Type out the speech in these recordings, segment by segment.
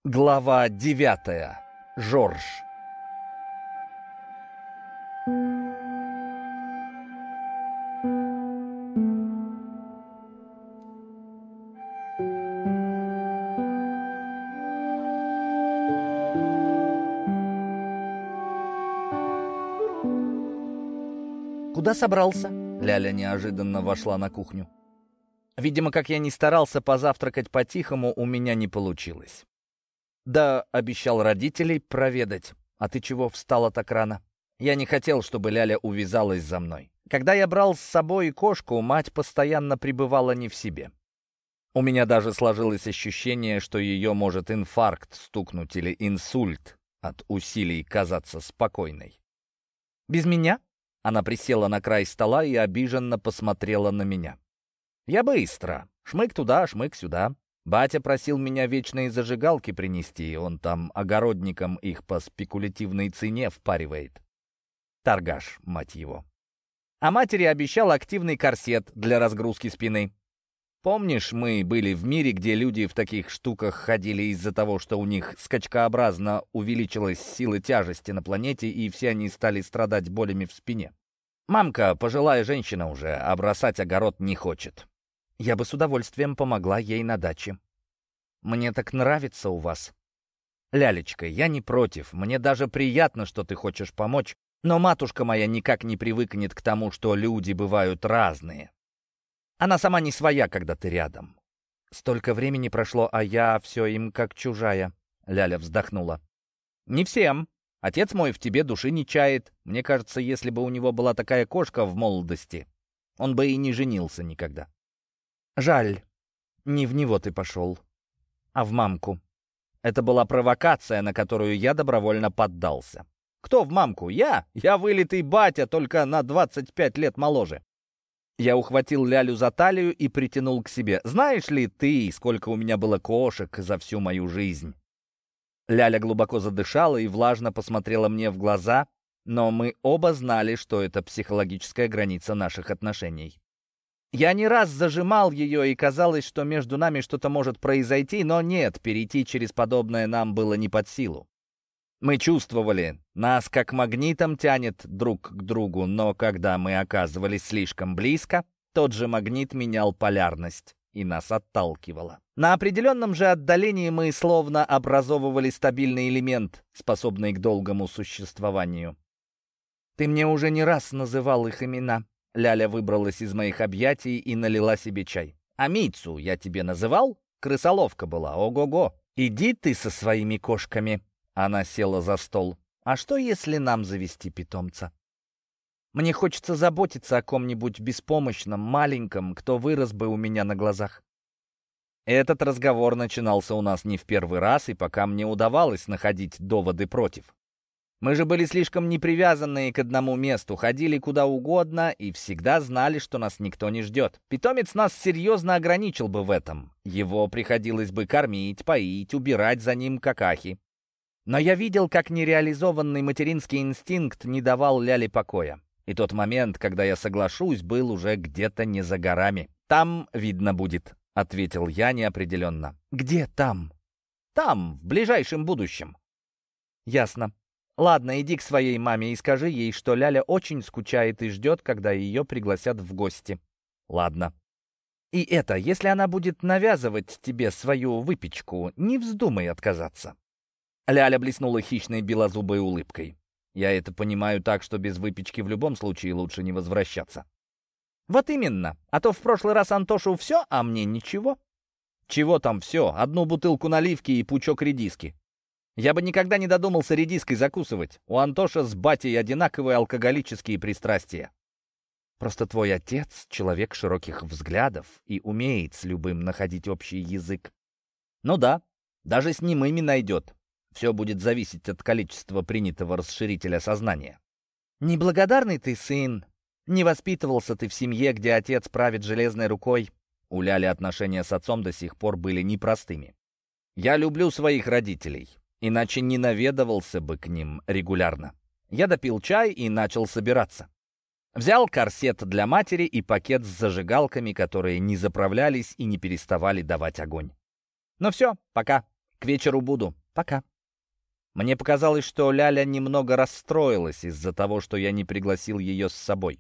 Глава 9. Жорж. «Куда собрался?» Ляля неожиданно вошла на кухню. Видимо, как я ни старался позавтракать по-тихому, у меня не получилось. «Да, обещал родителей проведать. А ты чего встала так рано?» Я не хотел, чтобы Ляля увязалась за мной. Когда я брал с собой кошку, мать постоянно пребывала не в себе. У меня даже сложилось ощущение, что ее может инфаркт стукнуть или инсульт от усилий казаться спокойной. «Без меня?» Она присела на край стола и обиженно посмотрела на меня. «Я быстро. Шмык туда, шмык сюда. Батя просил меня вечные зажигалки принести, он там огородникам их по спекулятивной цене впаривает. Торгаш, мать его. А матери обещал активный корсет для разгрузки спины. Помнишь, мы были в мире, где люди в таких штуках ходили из-за того, что у них скачкообразно увеличилась сила тяжести на планете, и все они стали страдать болями в спине? Мамка, пожилая женщина уже, а бросать огород не хочет. Я бы с удовольствием помогла ей на даче. Мне так нравится у вас. Лялечка, я не против, мне даже приятно, что ты хочешь помочь, но матушка моя никак не привыкнет к тому, что люди бывают разные. Она сама не своя, когда ты рядом. Столько времени прошло, а я все им как чужая. Ляля вздохнула. Не всем. Отец мой в тебе души не чает. Мне кажется, если бы у него была такая кошка в молодости, он бы и не женился никогда. Жаль, не в него ты пошел, а в мамку. Это была провокация, на которую я добровольно поддался. Кто в мамку? Я? Я вылитый батя, только на 25 лет моложе. Я ухватил Лялю за талию и притянул к себе. Знаешь ли ты, сколько у меня было кошек за всю мою жизнь? Ляля глубоко задышала и влажно посмотрела мне в глаза, но мы оба знали, что это психологическая граница наших отношений. Я не раз зажимал ее, и казалось, что между нами что-то может произойти, но нет, перейти через подобное нам было не под силу. Мы чувствовали, нас как магнитом тянет друг к другу, но когда мы оказывались слишком близко, тот же магнит менял полярность и нас отталкивало. На определенном же отдалении мы словно образовывали стабильный элемент, способный к долгому существованию. Ты мне уже не раз называл их имена. Ляля выбралась из моих объятий и налила себе чай. «А Митсу я тебе называл? Крысоловка была, ого-го! Иди ты со своими кошками!» Она села за стол. «А что, если нам завести питомца? Мне хочется заботиться о ком-нибудь беспомощном, маленьком, кто вырос бы у меня на глазах». Этот разговор начинался у нас не в первый раз, и пока мне удавалось находить доводы против. Мы же были слишком непривязанные к одному месту, ходили куда угодно и всегда знали, что нас никто не ждет. Питомец нас серьезно ограничил бы в этом. Его приходилось бы кормить, поить, убирать за ним какахи. Но я видел, как нереализованный материнский инстинкт не давал Ляле покоя. И тот момент, когда я соглашусь, был уже где-то не за горами. «Там видно будет», — ответил я неопределенно. «Где там?» «Там, в ближайшем будущем». «Ясно. Ладно, иди к своей маме и скажи ей, что Ляля очень скучает и ждет, когда ее пригласят в гости». «Ладно». «И это, если она будет навязывать тебе свою выпечку, не вздумай отказаться». Ляля блеснула хищной белозубой улыбкой. «Я это понимаю так, что без выпечки в любом случае лучше не возвращаться». «Вот именно. А то в прошлый раз Антошу все, а мне ничего». «Чего там все? Одну бутылку наливки и пучок редиски. Я бы никогда не додумался редиской закусывать. У Антоша с батей одинаковые алкоголические пристрастия». «Просто твой отец — человек широких взглядов и умеет с любым находить общий язык». «Ну да, даже с немыми найдет. Все будет зависеть от количества принятого расширителя сознания». «Неблагодарный ты сын. Не воспитывался ты в семье, где отец правит железной рукой». У Ляли отношения с отцом до сих пор были непростыми. «Я люблю своих родителей, иначе не наведывался бы к ним регулярно». Я допил чай и начал собираться. Взял корсет для матери и пакет с зажигалками, которые не заправлялись и не переставали давать огонь. «Ну все, пока». К вечеру буду. Пока». Мне показалось, что Ляля немного расстроилась из-за того, что я не пригласил ее с собой.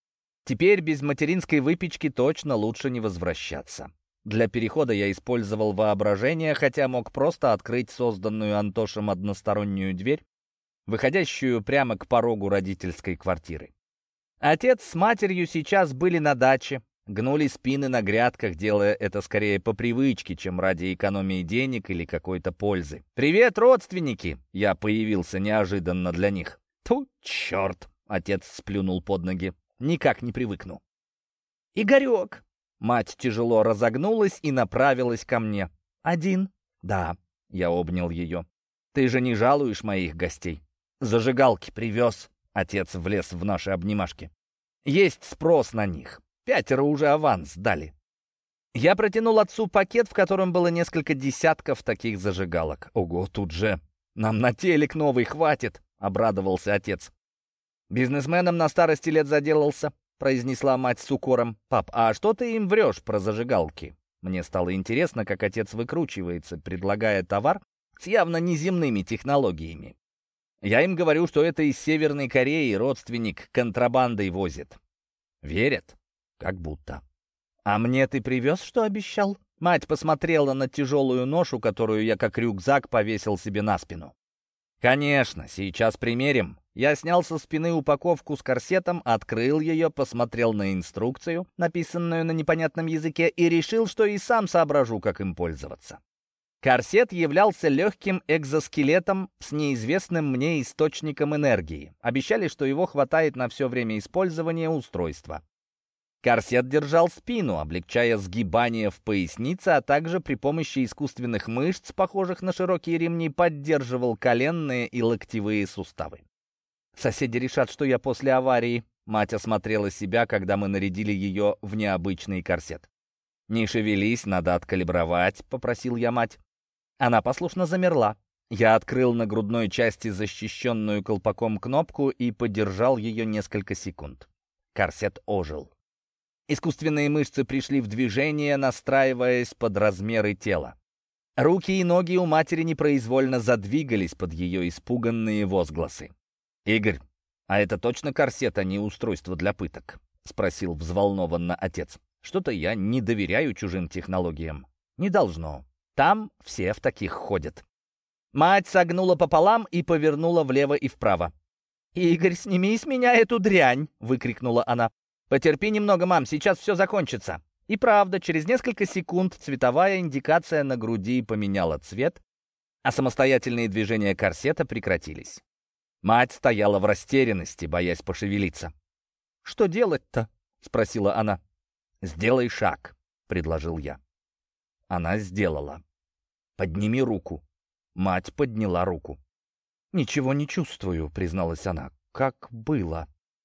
Теперь без материнской выпечки точно лучше не возвращаться. Для перехода я использовал воображение, хотя мог просто открыть созданную Антошем одностороннюю дверь, выходящую прямо к порогу родительской квартиры. Отец с матерью сейчас были на даче, гнули спины на грядках, делая это скорее по привычке, чем ради экономии денег или какой-то пользы. «Привет, родственники!» Я появился неожиданно для них. «Тьфу, черт!» — отец сплюнул под ноги. «Никак не привыкну». «Игорек!» Мать тяжело разогнулась и направилась ко мне. «Один?» «Да», — я обнял ее. «Ты же не жалуешь моих гостей?» «Зажигалки привез», — отец влез в наши обнимашки. «Есть спрос на них. 5 уже аванс дали». Я протянул отцу пакет, в котором было несколько десятков таких зажигалок. «Ого, тут же нам на телек новый хватит», — обрадовался отец. «Бизнесменом на старости лет заделался», — произнесла мать с укором. «Пап, а что ты им врешь про зажигалки?» Мне стало интересно, как отец выкручивается, предлагая товар с явно неземными технологиями. Я им говорю, что это из Северной Кореи родственник контрабандой возит. Верят? Как будто. «А мне ты привез, что обещал?» Мать посмотрела на тяжелую ношу, которую я как рюкзак повесил себе на спину. «Конечно, сейчас примерим». Я снял со спины упаковку с корсетом, открыл ее, посмотрел на инструкцию, написанную на непонятном языке, и решил, что и сам соображу, как им пользоваться. Корсет являлся легким экзоскелетом с неизвестным мне источником энергии. Обещали, что его хватает на все время использования устройства. Корсет держал спину, облегчая сгибание в пояснице, а также при помощи искусственных мышц, похожих на широкие ремни, поддерживал коленные и локтевые суставы. «Соседи решат, что я после аварии». Мать осмотрела себя, когда мы нарядили ее в необычный корсет. «Не шевелись, надо откалибровать», — попросил я мать. Она послушно замерла. Я открыл на грудной части защищенную колпаком кнопку и подержал ее несколько секунд. Корсет ожил. Искусственные мышцы пришли в движение, настраиваясь под размеры тела. Руки и ноги у матери непроизвольно задвигались под ее испуганные возгласы. «Игорь, а это точно корсет, а не устройство для пыток?» — спросил взволнованно отец. «Что-то я не доверяю чужим технологиям». «Не должно. Там все в таких ходят». Мать согнула пополам и повернула влево и вправо. «Игорь, сними с меня эту дрянь!» — выкрикнула она. «Потерпи немного, мам, сейчас все закончится». И правда, через несколько секунд цветовая индикация на груди поменяла цвет, а самостоятельные движения корсета прекратились. Мать стояла в растерянности, боясь пошевелиться. «Что делать-то?» — спросила она. «Сделай шаг», — предложил я. Она сделала. «Подними руку». Мать подняла руку. «Ничего не чувствую», — призналась она. «Как было».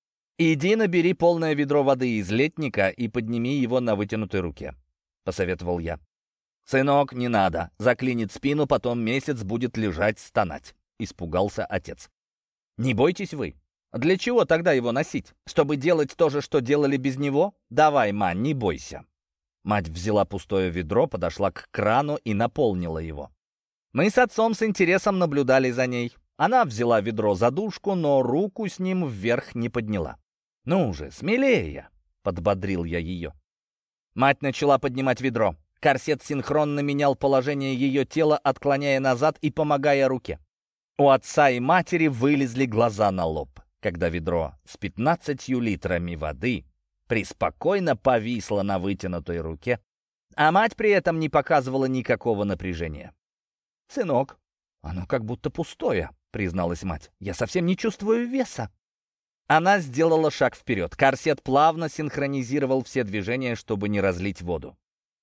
«Иди набери полное ведро воды из летника и подними его на вытянутой руке», — посоветовал я. «Сынок, не надо. Заклинит спину, потом месяц будет лежать, стонать», — испугался отец. «Не бойтесь вы. Для чего тогда его носить? Чтобы делать то же, что делали без него? Давай, ма, не бойся». Мать взяла пустое ведро, подошла к крану и наполнила его. Мы с отцом с интересом наблюдали за ней. Она взяла ведро за дужку, но руку с ним вверх не подняла. «Ну же, смелее!» — подбодрил я ее. Мать начала поднимать ведро. Корсет синхронно менял положение ее тела, отклоняя назад и помогая руке. У отца и матери вылезли глаза на лоб, когда ведро с 15 литрами воды преспокойно повисло на вытянутой руке, а мать при этом не показывала никакого напряжения. «Сынок, оно как будто пустое», — призналась мать. «Я совсем не чувствую веса». Она сделала шаг вперед. Корсет плавно синхронизировал все движения, чтобы не разлить воду.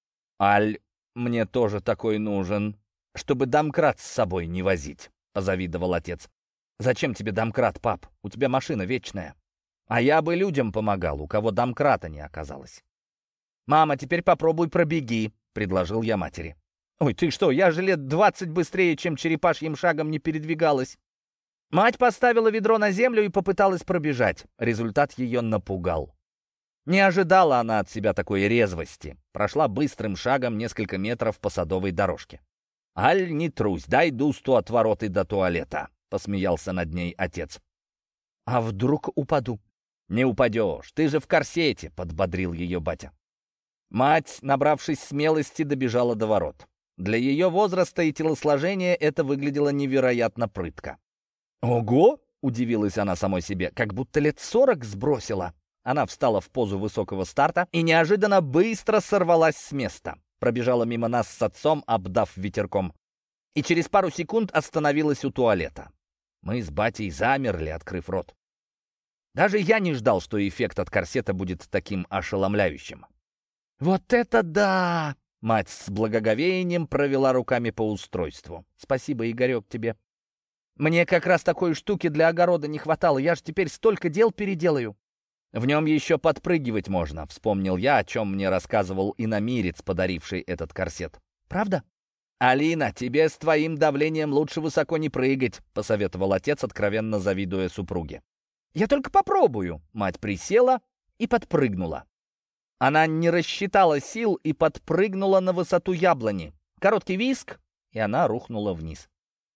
«Аль, мне тоже такой нужен, чтобы домкрат с собой не возить», — позавидовал отец. «Зачем тебе домкрат, пап? У тебя машина вечная». «А я бы людям помогал, у кого домкрата не оказалось». «Мама, теперь попробуй пробеги», — предложил я матери. «Ой, ты что, я же лет 20 быстрее, чем черепашьим шагом не передвигалась». Мать поставила ведро на землю и попыталась пробежать. Результат ее напугал. Не ожидала она от себя такой резвости. Прошла быстрым шагом несколько метров по садовой дорожке. «Аль, не трусь, дай дусту от ворот и до туалета», — посмеялся над ней отец. «А вдруг упаду?» «Не упадешь, ты же в корсете», — подбодрил ее батя. Мать, набравшись смелости, добежала до ворот. Для ее возраста и телосложения это выглядело невероятно прытко. «Ого!» — удивилась она самой себе, как будто лет 40 сбросила. Она встала в позу высокого старта и неожиданно быстро сорвалась с места. Пробежала мимо нас с отцом, обдав ветерком. И через пару секунд остановилась у туалета. Мы с батей замерли, открыв рот. Даже я не ждал, что эффект от корсета будет таким ошеломляющим. «Вот это да!» — мать с благоговением провела руками по устройству. «Спасибо, Игорек, тебе. Мне как раз такой штуки для огорода не хватало. Я же теперь столько дел переделаю». «В нем еще подпрыгивать можно», — вспомнил я, о чем мне рассказывал иномирец, подаривший этот корсет. «Правда?» «Алина, тебе с твоим давлением лучше высоко не прыгать», — посоветовал отец, откровенно завидуя супруге. «Я только попробую». Мать присела и подпрыгнула. Она не рассчитала сил и подпрыгнула на высоту яблони. Короткий визг, и она рухнула вниз.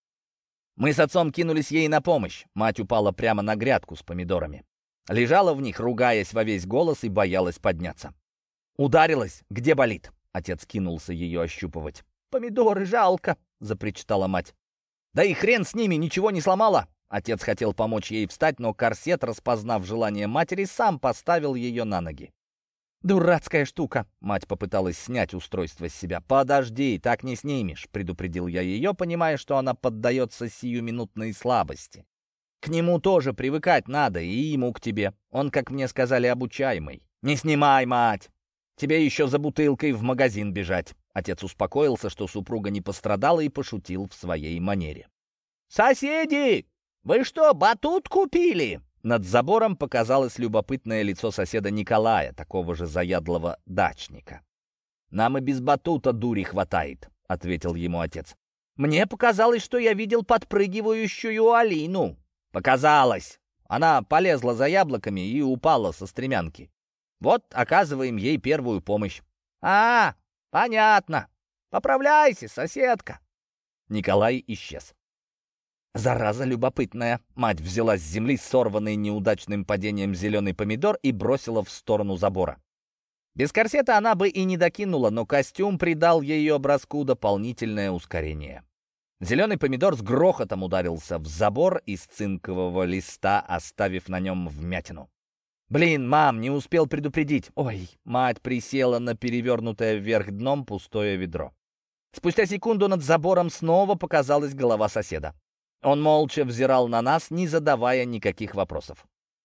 Мы с отцом кинулись ей на помощь. Мать упала прямо на грядку с помидорами. Лежала в них, ругаясь во весь голос, и боялась подняться. «Ударилась? Где болит?» Отец кинулся ее ощупывать. «Помидоры жалко», — запричитала мать. «Да и хрен с ними, ничего не сломала». Отец хотел помочь ей встать, но корсет, распознав желание матери, сам поставил ее на ноги. «Дурацкая штука!» — мать попыталась снять устройство с себя. «Подожди, так не снимешь», — предупредил я ее, понимая, что она поддается сиюминутной слабости. «К нему тоже привыкать надо, и ему к тебе. Он, как мне сказали, обучаемый». «Не снимай, мать! Тебе еще за бутылкой в магазин бежать». Отец успокоился, что супруга не пострадала, и пошутил в своей манере. «Соседи! Вы что, батут купили?» Над забором показалось любопытное лицо соседа Николая, такого же заядлого дачника. «Нам и без батута дури хватает», — ответил ему отец. «Мне показалось, что я видел подпрыгивающую Алину». «Показалось! Она полезла за яблоками и упала со стремянки. Вот оказываем ей первую помощь». «А, понятно. Поправляйся, соседка». Николай исчез. «Зараза любопытная!» Мать взяла с земли сорванный неудачным падением зеленый помидор и бросила в сторону забора. Без корсета она бы и не докинула, но костюм придал ее броску дополнительное ускорение. Зеленый помидор с грохотом ударился в забор из цинкового листа, оставив на нем вмятину. «Блин, мам, не успел предупредить!» «Ой!» Мать присела на перевернутое вверх дном пустое ведро. Спустя секунду над забором снова показалась голова соседа. Он молча взирал на нас, не задавая никаких вопросов.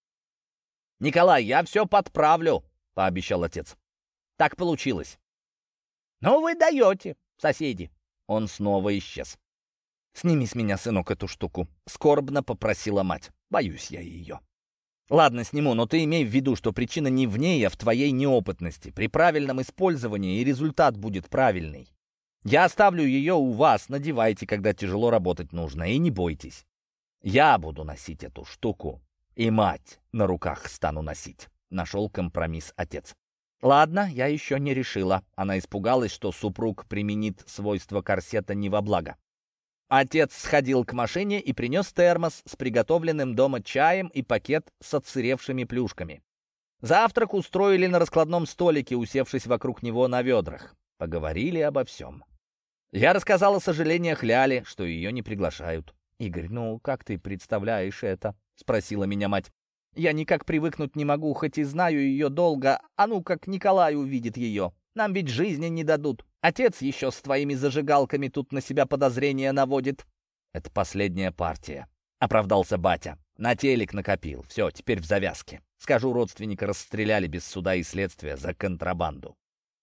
«Николай, я все подправлю», — пообещал отец. «Так получилось». «Ну вы даете, соседи». Он снова исчез. «Сними с меня, сынок, эту штуку», — скорбно попросила мать. «Боюсь я ее». «Ладно, сниму, но ты имей в виду, что причина не в ней, а в твоей неопытности. При правильном использовании и результат будет правильный. Я оставлю ее у вас, надевайте, когда тяжело работать нужно, и не бойтесь. Я буду носить эту штуку, и мать на руках стану носить», — нашел компромисс отец. «Ладно, я еще не решила». Она испугалась, что супруг применит свойства корсета не во благо. Отец сходил к машине и принес термос с приготовленным дома чаем и пакет с отсыревшими плюшками. Завтрак устроили на раскладном столике, усевшись вокруг него на ведрах. Поговорили обо всем. Я рассказал о сожалениях Ляле, что ее не приглашают. «Игорь, ну как ты представляешь это?» — спросила меня мать. «Я никак привыкнуть не могу, хоть и знаю ее долго, а ну как Николай увидит ее. Нам ведь жизни не дадут. Отец еще с твоими зажигалками тут на себя подозрения наводит». «Это последняя партия», — оправдался батя. «На телек накопил. Все, теперь в завязке. Скажу, родственника расстреляли без суда и следствия за контрабанду».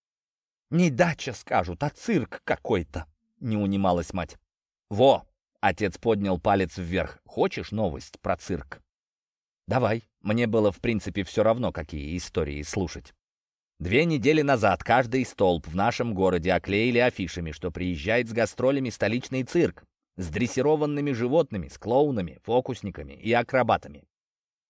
«Не дача, скажут, а цирк какой-то», — не унималась мать. «Во!» — отец поднял палец вверх. «Хочешь новость про цирк?» «Давай». Мне было, в принципе, все равно, какие истории слушать. 2 недели назад каждый столб в нашем городе оклеили афишами, что приезжает с гастролями столичный цирк с дрессированными животными, с клоунами, фокусниками и акробатами.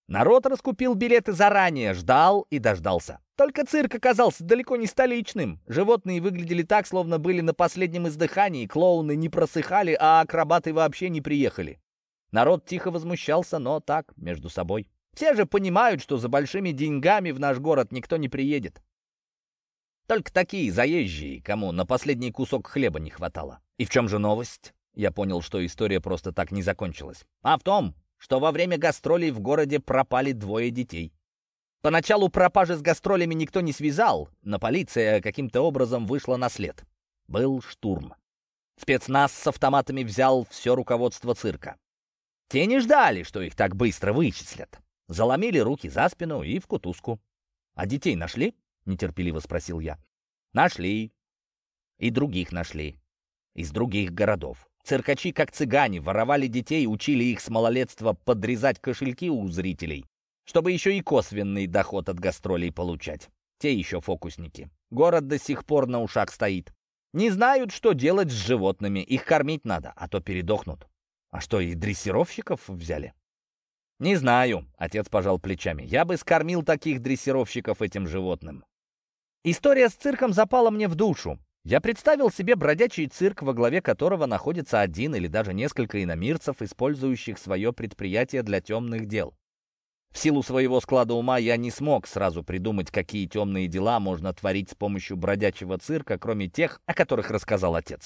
Народ раскупил билеты заранее, ждал и дождался. Только цирк оказался далеко не столичным. Животные выглядели так, словно были на последнем издыхании, клоуны не просыхали, а акробаты вообще не приехали. Народ тихо возмущался, но так, между собой. Все же понимают, что за большими деньгами в наш город никто не приедет. Только такие заезжие, кому на последний кусок хлеба не хватало. И в чем же новость? Я понял, что история просто так не закончилась. А в том, что во время гастролей в городе пропали 2 детей. Поначалу пропажи с гастролями никто не связал, но полиция каким-то образом вышла на след. Был штурм. Спецназ с автоматами взял все руководство цирка. Те не ждали, что их так быстро вычислят. Заломили руки за спину и в кутузку. «А детей нашли?» — нетерпеливо спросил я. «Нашли. И других нашли. Из других городов. Циркачи, как цыгане, воровали детей, учили их с малолетства подрезать кошельки у зрителей, чтобы еще и косвенный доход от гастролей получать. Те еще фокусники. Город до сих пор на ушах стоит. Не знают, что делать с животными. Их кормить надо, а то передохнут. А что, и дрессировщиков взяли?» «Не знаю», — отец пожал плечами. «Я бы скормил таких дрессировщиков этим животным». История с цирком запала мне в душу. Я представил себе бродячий цирк, во главе которого находится один или даже несколько иномирцев, использующих свое предприятие для темных дел. В силу своего склада ума я не смог сразу придумать, какие темные дела можно творить с помощью бродячего цирка, кроме тех, о которых рассказал отец.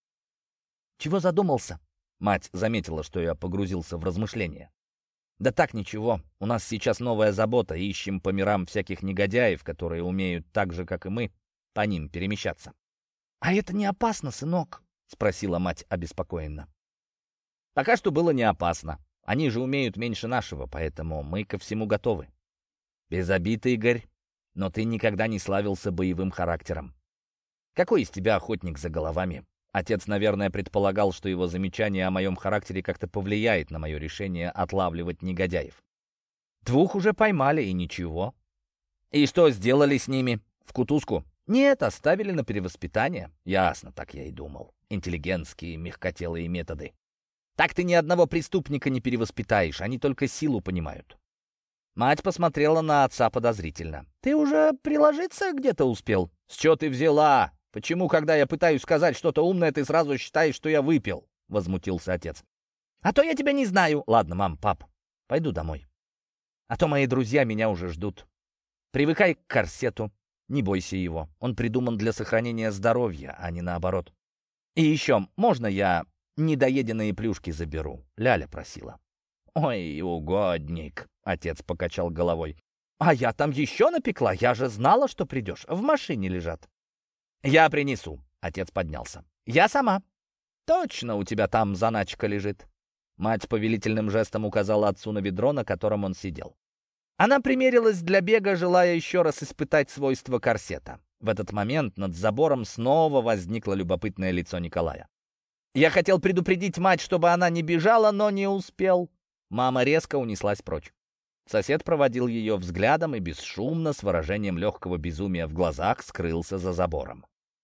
«Чего задумался?» Мать заметила, что я погрузился в размышления. «Да так, ничего. У нас сейчас новая забота. Ищем по мирам всяких негодяев, которые умеют так же, как и мы, по ним перемещаться». «А это не опасно, сынок?» — спросила мать обеспокоенно. «Пока что было не опасно. Они же умеют меньше нашего, поэтому мы ко всему готовы». «Без обид, Игорь, но ты никогда не славился боевым характером. Какой из тебя охотник за головами?» Отец, наверное, предполагал, что его замечание о моем характере как-то повлияет на мое решение отлавливать негодяев. 2 уже поймали, и ничего. «И что сделали с ними? В кутузку?» «Нет, оставили на перевоспитание». «Ясно, так я и думал. Интеллигентские, мягкотелые методы. Так ты ни одного преступника не перевоспитаешь, они только силу понимают». Мать посмотрела на отца подозрительно. «Ты уже приложиться где-то успел?» «С чего ты взяла? Почему, когда я пытаюсь сказать что-то умное, ты сразу считаешь, что я выпил?» — возмутился отец. «А то я тебя не знаю». «Ладно, мам, пап, пойду домой. А то мои друзья меня уже ждут. Привыкай к корсету. Не бойся его. Он придуман для сохранения здоровья, а не наоборот. И еще, можно я недоеденные плюшки заберу?» Ляля просила. «Ой, угодник», — отец покачал головой. «А я там еще напекла. Я же знала, что придешь. В машине лежат». «Я принесу», — отец поднялся. «Я сама». «Точно у тебя там заначка лежит». Мать повелительным жестом указала отцу на ведро, на котором он сидел. Она примерилась для бега, желая еще раз испытать свойства корсета. В этот момент над забором снова возникло любопытное лицо Николая. Я хотел предупредить мать, чтобы она не бежала, но не успел. Мама резко унеслась прочь. Сосед проводил ее взглядом и бесшумно, с выражением легкого безумия в глазах, скрылся за забором.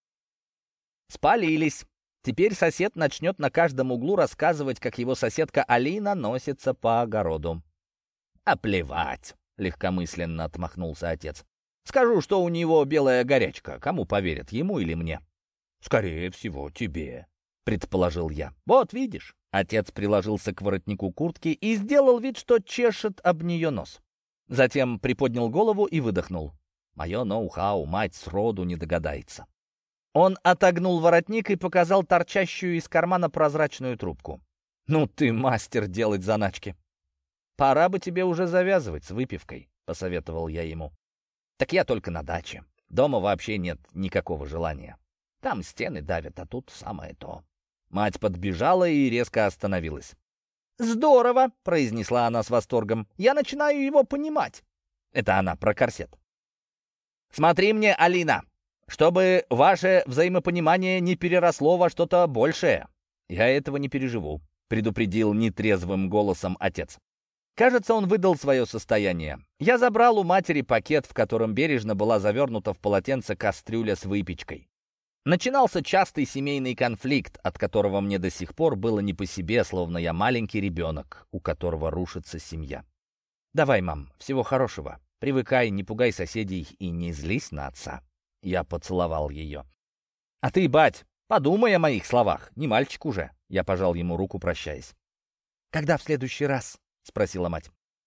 Спалились. Теперь сосед начнет на каждом углу рассказывать, как его соседка Алина носится по огороду. «А плевать!» — легкомысленно отмахнулся отец. «Скажу, что у него белая горячка. Кому поверят, ему или мне?» «Скорее всего, тебе», — предположил я. «Вот видишь». Отец приложился к воротнику куртки и сделал вид, что чешет об нее нос. Затем приподнял голову и выдохнул. Мое ноу-хау мать сроду не догадается. Он отогнул воротник и показал торчащую из кармана прозрачную трубку. «Ну ты мастер делать заначки. Пора бы тебе уже завязывать с выпивкой», — посоветовал я ему. «Так я только на даче. Дома вообще нет никакого желания. Там стены давят, а тут самое то». Мать подбежала и резко остановилась. «Здорово!» — произнесла она с восторгом. «Я начинаю его понимать». Это она про корсет. «Смотри мне, Алина, чтобы ваше взаимопонимание не переросло во что-то большее. Я этого не переживу», — предупредил нетрезвым голосом отец. Кажется, он выдал свое состояние. Я забрал у матери пакет, в котором бережно была завернута в полотенце кастрюля с выпечкой. Начинался частый семейный конфликт, от которого мне до сих пор было не по себе, словно я маленький ребенок, у которого рушится семья. Давай, мам, всего хорошего. Привыкай, не пугай соседей и не злись на отца. Я поцеловал ее. А ты, бать, подумай о моих словах. Не мальчик уже. Я пожал ему руку, прощаясь. Когда в следующий раз? Спросила мать.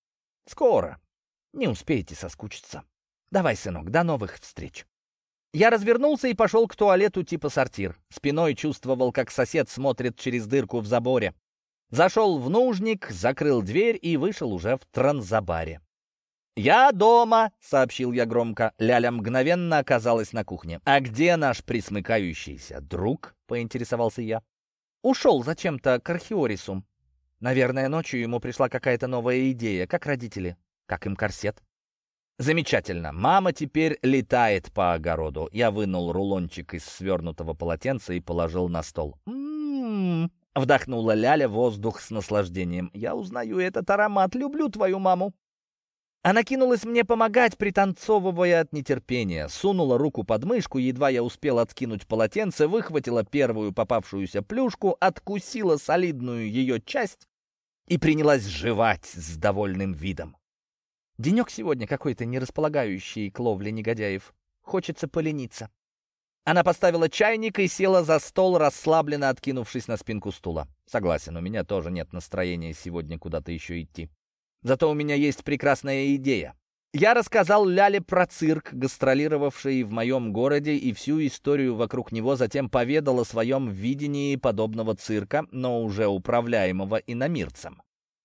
Скоро. Не успеете соскучиться. Давай, сынок, до новых встреч. Я развернулся и пошел к туалету типа сортир. Спиной чувствовал, как сосед смотрит через дырку в заборе. Зашел в нужник, закрыл дверь и вышел уже в Транзабаре. «Я дома!» — сообщил я громко. Ляля мгновенно оказалась на кухне. «А где наш присмыкающийся друг?» — поинтересовался я. «Ушел зачем-то к Архиорису. Наверное, ночью ему пришла какая-то новая идея, как родители, как им корсет». «Замечательно. Мама теперь летает по огороду». Я вынул рулончик из свернутого полотенца и положил на стол. «М-м-м», вдохнула Ляля воздух с наслаждением. «Я узнаю этот аромат. Люблю твою маму». Она кинулась мне помогать, пританцовывая от нетерпения. Сунула руку под мышку, едва я успел откинуть полотенце, выхватила первую попавшуюся плюшку, откусила солидную ее часть и принялась жевать с довольным видом. Денек сегодня какой-то не располагающий к ловле негодяев. Хочется полениться. Она поставила чайник и села за стол, расслабленно откинувшись на спинку стула. Согласен, у меня тоже нет настроения сегодня куда-то еще идти. Зато у меня есть прекрасная идея. Я рассказал Ляле про цирк, гастролировавший в моем городе, и всю историю вокруг него, затем поведал о своем видении подобного цирка, но уже управляемого иномирцем.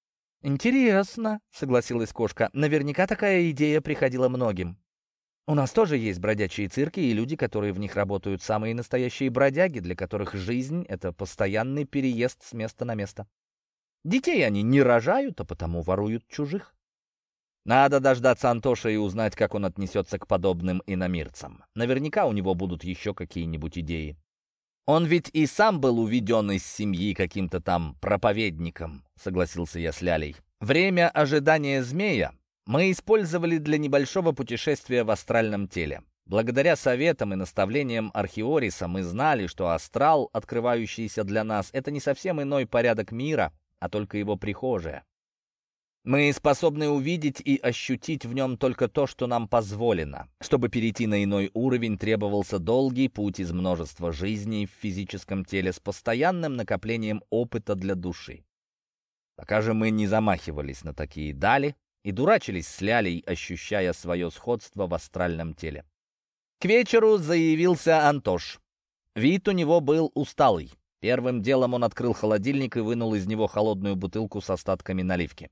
«Интересно», — согласилась кошка. «Наверняка такая идея приходила многим. У нас тоже есть бродячие цирки и люди, которые в них работают, самые настоящие бродяги, для которых жизнь — это постоянный переезд с места на место. Детей они не рожают, а потому воруют чужих. Надо дождаться Антоша и узнать, как он отнесется к подобным иномирцам. Наверняка у него будут еще какие-нибудь идеи. Он ведь и сам был уведен из семьи каким-то там проповедником», — согласился я с Лялей. «Время ожидания змея мы использовали для небольшого путешествия в астральном теле. Благодаря советам и наставлениям Архиориса мы знали, что астрал, открывающийся для нас, это не совсем иной порядок мира, а только его прихожая. Мы способны увидеть и ощутить в нем только то, что нам позволено. Чтобы перейти на иной уровень, требовался долгий путь из множества жизней в физическом теле с постоянным накоплением опыта для души. Пока же мы не замахивались на такие дали и дурачились с Лялей, ощущая свое сходство в астральном теле. К вечеру заявился Антош. Вид у него был усталый. Первым делом он открыл холодильник и вынул из него холодную бутылку с остатками наливки.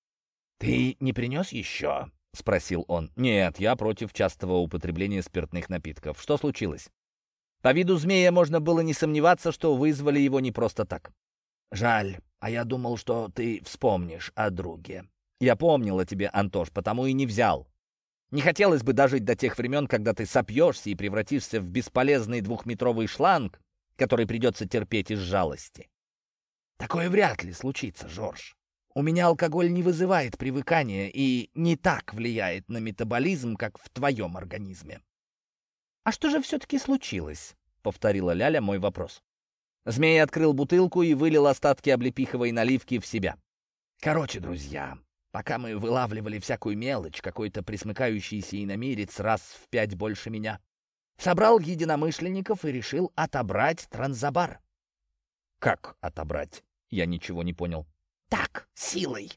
«Ты не принес еще?» — спросил он. «Нет, я против частого употребления спиртных напитков. Что случилось?» По виду змея можно было не сомневаться, что вызвали его не просто так. «Жаль, а я думал, что ты вспомнишь о друге». «Я помнил о тебе, Антош, потому и не взял. Не хотелось бы дожить до тех времен, когда ты сопьешься и превратишься в бесполезный 2-метровый шланг, который придется терпеть из жалости». «Такое вряд ли случится, Жорж. У меня алкоголь не вызывает привыкания и не так влияет на метаболизм, как в твоем организме». «А что же все-таки случилось?» — повторила Ляля мой вопрос. Змей открыл бутылку и вылил остатки облепиховой наливки в себя. «Короче, друзья, пока мы вылавливали всякую мелочь, какой-то присмыкающийся иномирец раз в 5 больше меня собрал единомышленников и решил отобрать Транзабар». «Как отобрать?» — я ничего не понял. «Так, силой».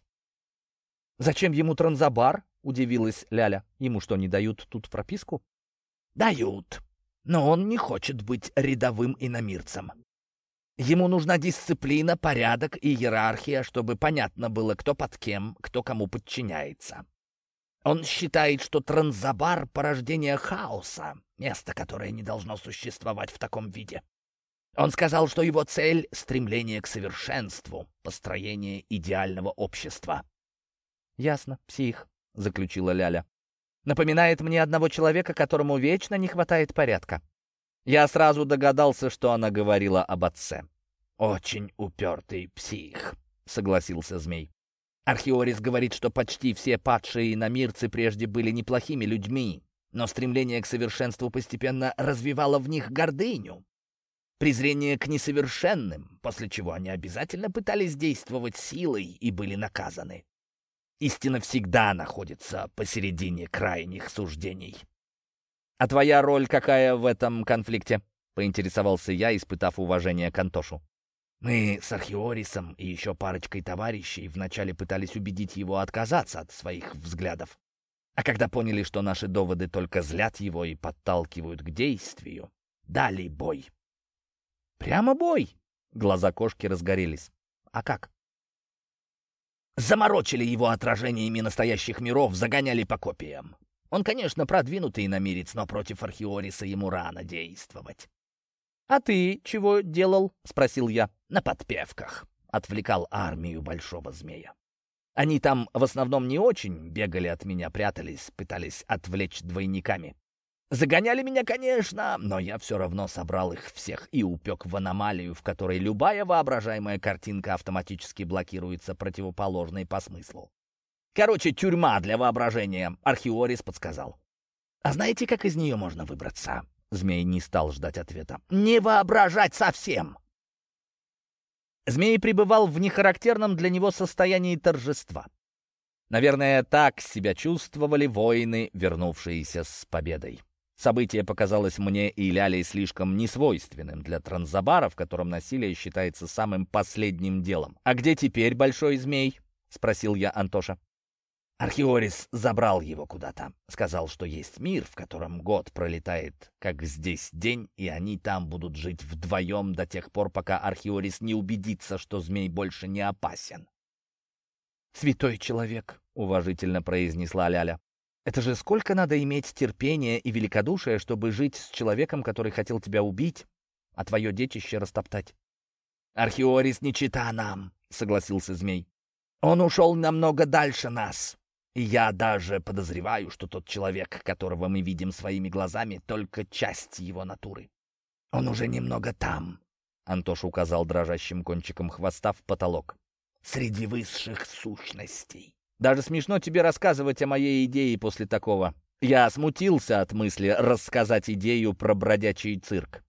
«Зачем ему Транзабар?» — удивилась Ляля. «Ему что, не дают тут прописку?» «Дают, но он не хочет быть рядовым иномирцем. Ему нужна дисциплина, порядок и иерархия, чтобы понятно было, кто под кем, кто кому подчиняется. Он считает, что Транзабар — порождение хаоса, место, которое не должно существовать в таком виде. Он сказал, что его цель — стремление к совершенству, построение идеального общества». «Ясно, псих», — заключила Ляля. «Напоминает мне одного человека, которому вечно не хватает порядка». Я сразу догадался, что она говорила об отце. «Очень упертый псих», — согласился змей. «Архиорис говорит, что почти все падшие иномирцы прежде были неплохими людьми, но стремление к совершенству постепенно развивало в них гордыню, презрение к несовершенным, после чего они обязательно пытались действовать силой и были наказаны. Истина всегда находится посередине крайних суждений. «А твоя роль какая в этом конфликте?» — поинтересовался я, испытав уважение к Антошу. «Мы с Архиорисом и еще парочкой товарищей вначале пытались убедить его отказаться от своих взглядов. А когда поняли, что наши доводы только злят его и подталкивают к действию, дали бой». «Прямо бой?» — глаза кошки разгорелись. «А как?» «Заморочили его отражениями настоящих миров, загоняли по копиям. Он, конечно, продвинутый иномирец, но против Архиориса ему рано действовать». «А ты чего делал?» — спросил я. «На подпевках. Отвлекал армию Большого Змея. Они там в основном не очень бегали от меня, прятались, пытались отвлечь двойниками. Загоняли меня, конечно, но я все равно собрал их всех и упек в аномалию, в которой любая воображаемая картинка автоматически блокируется противоположной по смыслу. Короче, тюрьма для воображения», — Архиорис подсказал. «А знаете, как из нее можно выбраться?» Змей не стал ждать ответа. «Не воображать совсем!» Змей пребывал в нехарактерном для него состоянии торжества. Наверное, так себя чувствовали воины, вернувшиеся с победой. Событие показалось мне и Ляле слишком несвойственным для Транзабара, в котором насилие считается самым последним делом. «А где теперь Большой Змей?» — спросил я Антоша. «Архиорис забрал его куда-то. Сказал, что есть мир, в котором год пролетает, как здесь день, и они там будут жить вдвоем до тех пор, пока Архиорис не убедится, что змей больше не опасен». «Святой человек», — уважительно произнесла Ляля. «Это же сколько надо иметь терпения и великодушия, чтобы жить с человеком, который хотел тебя убить, а твое детище растоптать?» «Архиорис не чита нам», — согласился змей. «Он ушел намного дальше нас. И я даже подозреваю, что тот человек, которого мы видим своими глазами, только часть его натуры. Он уже немного там», — Антош указал дрожащим кончиком хвоста в потолок. «Среди высших сущностей». «Даже смешно тебе рассказывать о моей идее после такого». Я смутился от мысли рассказать идею про бродячий цирк.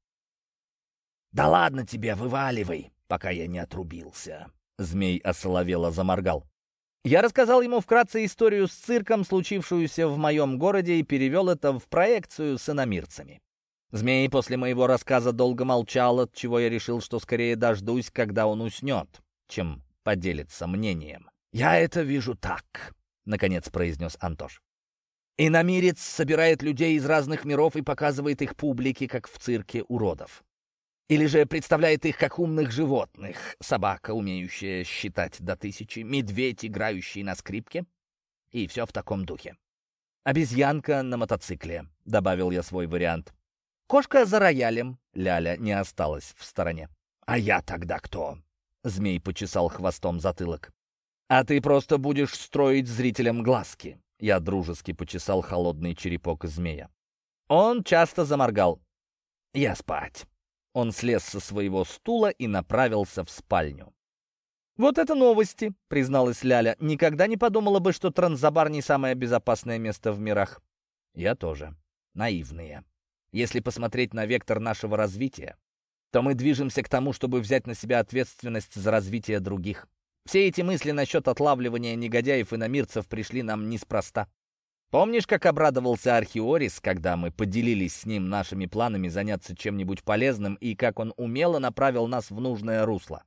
«Да ладно тебе, вываливай, пока я не отрубился». Змей осоловело заморгал. Я рассказал ему вкратце историю с цирком, случившуюся в моем городе, и перевел это в проекцию с иномирцами. Змей после моего рассказа долго молчал, отчего я решил, что скорее дождусь, когда он уснет, чем поделится мнением. «Я это вижу так», — наконец произнес Антош. «Иномирец собирает людей из разных миров и показывает их публике, как в цирке уродов. Или же представляет их как умных животных. Собака, умеющая считать до 1000, медведь, играющий на скрипке. И все в таком духе. Обезьянка на мотоцикле», — добавил я свой вариант. «Кошка за роялем», — Ляля не осталась в стороне. «А я тогда кто?» — змей почесал хвостом затылок. «А ты просто будешь строить зрителям глазки». Я дружески почесал холодный черепок змея. Он часто заморгал. «Я спать». Он слез со своего стула и направился в спальню. «Вот это новости», — призналась Ляля. «Никогда не подумала бы, что Транзабар не самое безопасное место в мирах». «Я тоже. Наивные. Если посмотреть на вектор нашего развития, то мы движемся к тому, чтобы взять на себя ответственность за развитие других. Все эти мысли насчет отлавливания негодяев и иномирцев пришли нам неспроста. Помнишь, как обрадовался Архиорис, когда мы поделились с ним нашими планами заняться чем-нибудь полезным, и как он умело направил нас в нужное русло?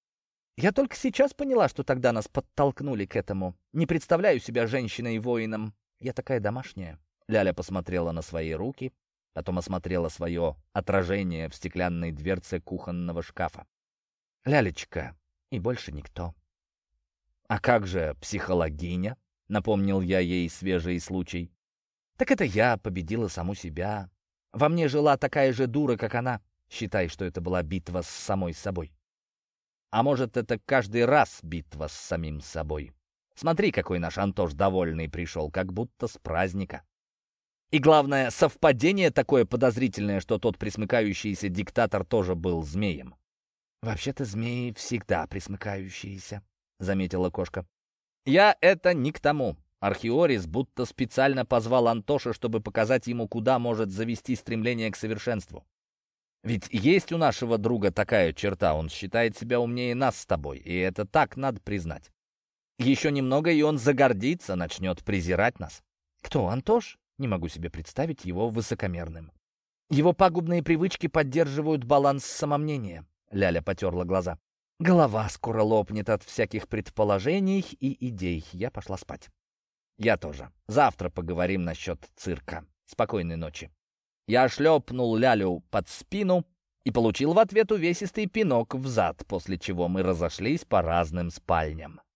Я только сейчас поняла, что тогда нас подтолкнули к этому. Не представляю себя женщиной-воином. Я такая домашняя». Ляля посмотрела на свои руки, потом осмотрела свое отражение в стеклянной дверце кухонного шкафа. «Лялечка, и больше никто». «А как же психологиня?» — напомнил я ей свежий случай. «Так это я победила саму себя. Во мне жила такая же дура, как она. Считай, что это была битва с самой собой». «А может, это каждый раз битва с самим собой? Смотри, какой наш Антош довольный пришел, как будто с праздника. И главное, совпадение такое подозрительное, что тот присмыкающийся диктатор тоже был змеем». «Вообще-то змеи всегда присмыкающиеся», — заметила кошка. «Я это не к тому. Архиорис будто специально позвал Антоша, чтобы показать ему, куда может завести стремление к совершенству. Ведь есть у нашего друга такая черта, он считает себя умнее нас с тобой, и это так надо признать. Еще немного, и он загордится, начнет презирать нас. Кто, Антош? Не могу себе представить его высокомерным. Его пагубные привычки поддерживают баланс самомнения. Ляля потерла глаза. Голова скоро лопнет от всяких предположений и идей. Я пошла спать. Я тоже. Завтра поговорим насчет цирка. Спокойной ночи. Я шлепнул Лялю под спину и получил в ответ увесистый пинок в зад, после чего мы разошлись по разным спальням.